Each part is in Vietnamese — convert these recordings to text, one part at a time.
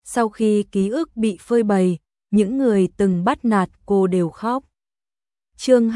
Sau khi ký ức bị phơi bày, những người từng bắt nạt cô đều khóc. Chương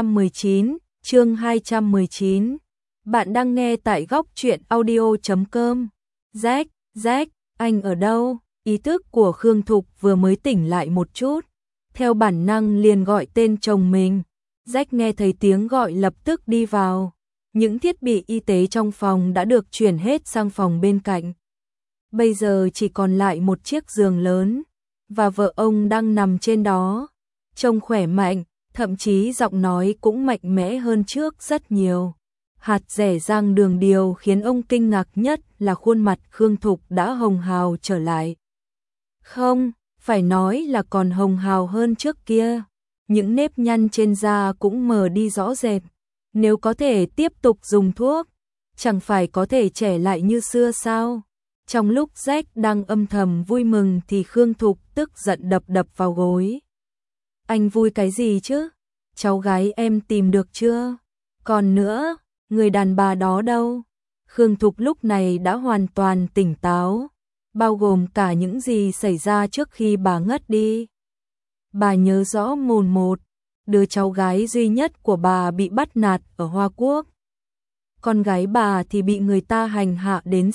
219. Bạn đang nghe tại góc truyện audio.com. Jack, anh ở đâu? Ý thức của Khương Thục vừa mới tỉnh lại một chút, theo bản năng liền gọi tên chồng mình. Jack nghe thấy tiếng gọi lập tức đi vào. Những thiết bị y tế trong phòng đã được chuyển hết sang phòng bên cạnh. Bây giờ chỉ còn lại một chiếc giường lớn, và vợ ông đang nằm trên đó. Trông khỏe mạnh, thậm chí giọng nói cũng mạnh mẽ hơn trước rất nhiều. Hạt dẻ răng đường điều khiến ông kinh ngạc nhất là khuôn mặt Khương Thục đã hồng hào trở lại. Không, phải nói là còn hồng hào hơn trước kia. Những nếp nhăn trên da cũng mờ đi rõ rệt. Nếu có thể tiếp tục dùng thuốc, chẳng phải có thể trẻ lại như xưa sao? Trong lúc Jack đang âm thầm vui mừng thì Khương Thục tức giận đập vào gối. Anh vui cái gì chứ? Cháu gái em tìm được chưa? Còn nữa, người đàn bà đó đâu? Khương Thục lúc này đã hoàn toàn tỉnh táo, bao gồm cả những gì xảy ra trước khi bà ngất đi. Bà nhớ rõ mồn một, đứa cháu gái duy nhất của bà bị bắt nạt ở Hoa Quốc. Con gái bà thì bị người ta hành hạ đến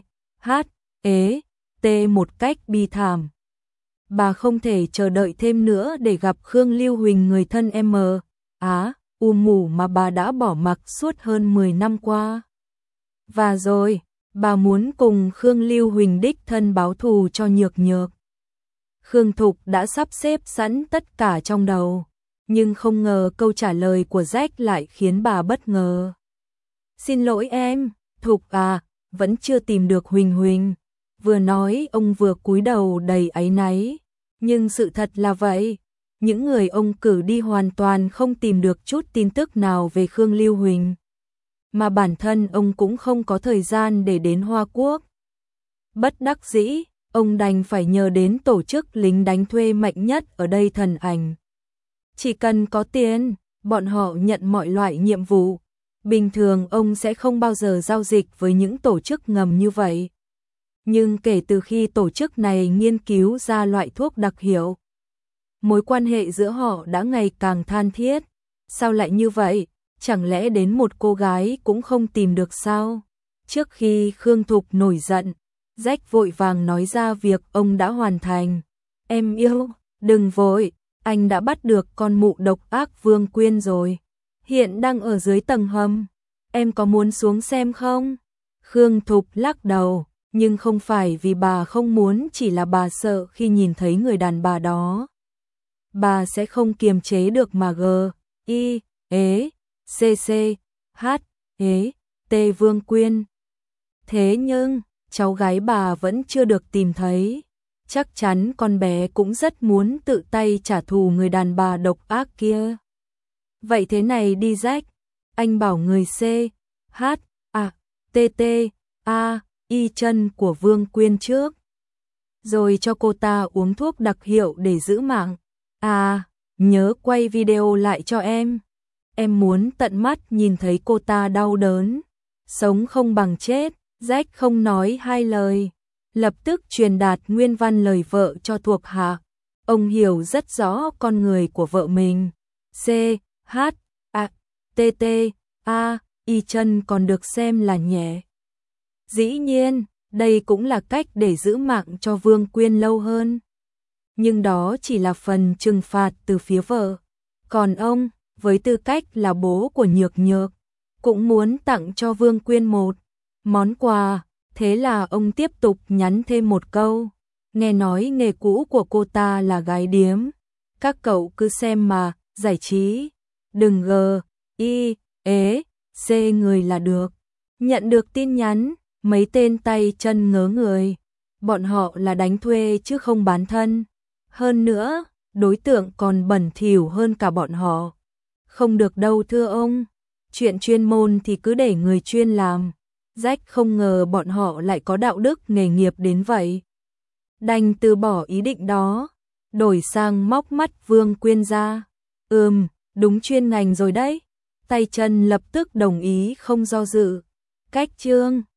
T một cách bi thảm. Bà không thể chờ đợi thêm nữa để gặp Khương Lưu Huỳnh, người thân mủ mà bà đã bỏ mặc suốt hơn 10 năm qua. Và rồi, bà muốn cùng Khương Lưu Huỳnh đích thân báo thù cho Nhược Nhược. Khương Thục đã sắp xếp sẵn tất cả trong đầu, nhưng không ngờ câu trả lời của Jack lại khiến bà bất ngờ. Xin lỗi em, Thục à, vẫn chưa tìm được Huỳnh Huỳnh. Vừa nói ông vừa cúi đầu đầy áy náy, nhưng sự thật là vậy. Những người ông cử đi hoàn toàn không tìm được chút tin tức nào về Khương Lưu Huỳnh. Mà bản thân ông cũng không có thời gian để đến Hoa Quốc. Bất đắc dĩ, ông đành phải nhờ đến tổ chức lính đánh thuê mạnh nhất ở đây, Thần Ảnh. Chỉ cần có tiền, bọn họ nhận mọi loại nhiệm vụ. Bình thường ông sẽ không bao giờ giao dịch với những tổ chức ngầm như vậy. Nhưng kể từ khi tổ chức này nghiên cứu ra loại thuốc đặc hiệu, mối quan hệ giữa họ đã ngày càng than thiết. Sao lại như vậy? Chẳng lẽ đến một cô gái cũng không tìm được sao? Trước khi Khương Thục nổi giận, Jack vội vàng nói ra việc ông đã hoàn thành. Em yêu, đừng vội, anh đã bắt được con mụ độc ác Vương Quyên rồi. Hiện đang ở dưới tầng hầm. Em có muốn xuống xem không? Khương Thục lắc đầu, nhưng không phải vì bà không muốn, chỉ là bà sợ khi nhìn thấy người đàn bà đó. Bà sẽ không kiềm chế được mà T Vương Quyên. Thế nhưng, cháu gái bà vẫn chưa được tìm thấy. Chắc chắn con bé cũng rất muốn tự tay trả thù người đàn bà độc ác kia. Vậy thế này đi Jack, anh bảo người y chân của Vương Quyên trước, rồi cho cô ta uống thuốc đặc hiệu để giữ mạng. Nhớ quay video lại cho em. Em muốn tận mắt nhìn thấy cô ta đau đớn, sống không bằng chết. Jack không nói hai lời, lập tức truyền đạt nguyên văn lời vợ cho thuộc hạ. Ông hiểu rất rõ con người của vợ mình. Y chân còn được xem là nhẹ. Dĩ nhiên, đây cũng là cách để giữ mạng cho Vương Quyên lâu hơn. Nhưng đó chỉ là phần trừng phạt từ phía vợ. Còn ông, với tư cách là bố của Nhược Nhược, cũng muốn tặng cho Vương Quyên một món quà. Thế là ông tiếp tục nhắn thêm một câu. Nghe nói nghề cũ của cô ta là gái điếm. Các cậu cứ xem mà, giải trí. Đừng người là được. Nhận được tin nhắn, mấy tên tay chân ngớ người. Bọn họ là đánh thuê chứ không bán thân. Hơn nữa, đối tượng còn bẩn thỉu hơn cả bọn họ. Không được đâu thưa ông. Chuyện chuyên môn thì cứ để người chuyên làm. Jack không ngờ bọn họ lại có đạo đức nghề nghiệp đến vậy. Đành từ bỏ ý định đó, đổi sang móc mắt Vương Quyên ra. Đúng chuyên ngành rồi đấy. Tay chân lập tức đồng ý không do dự. Cách chương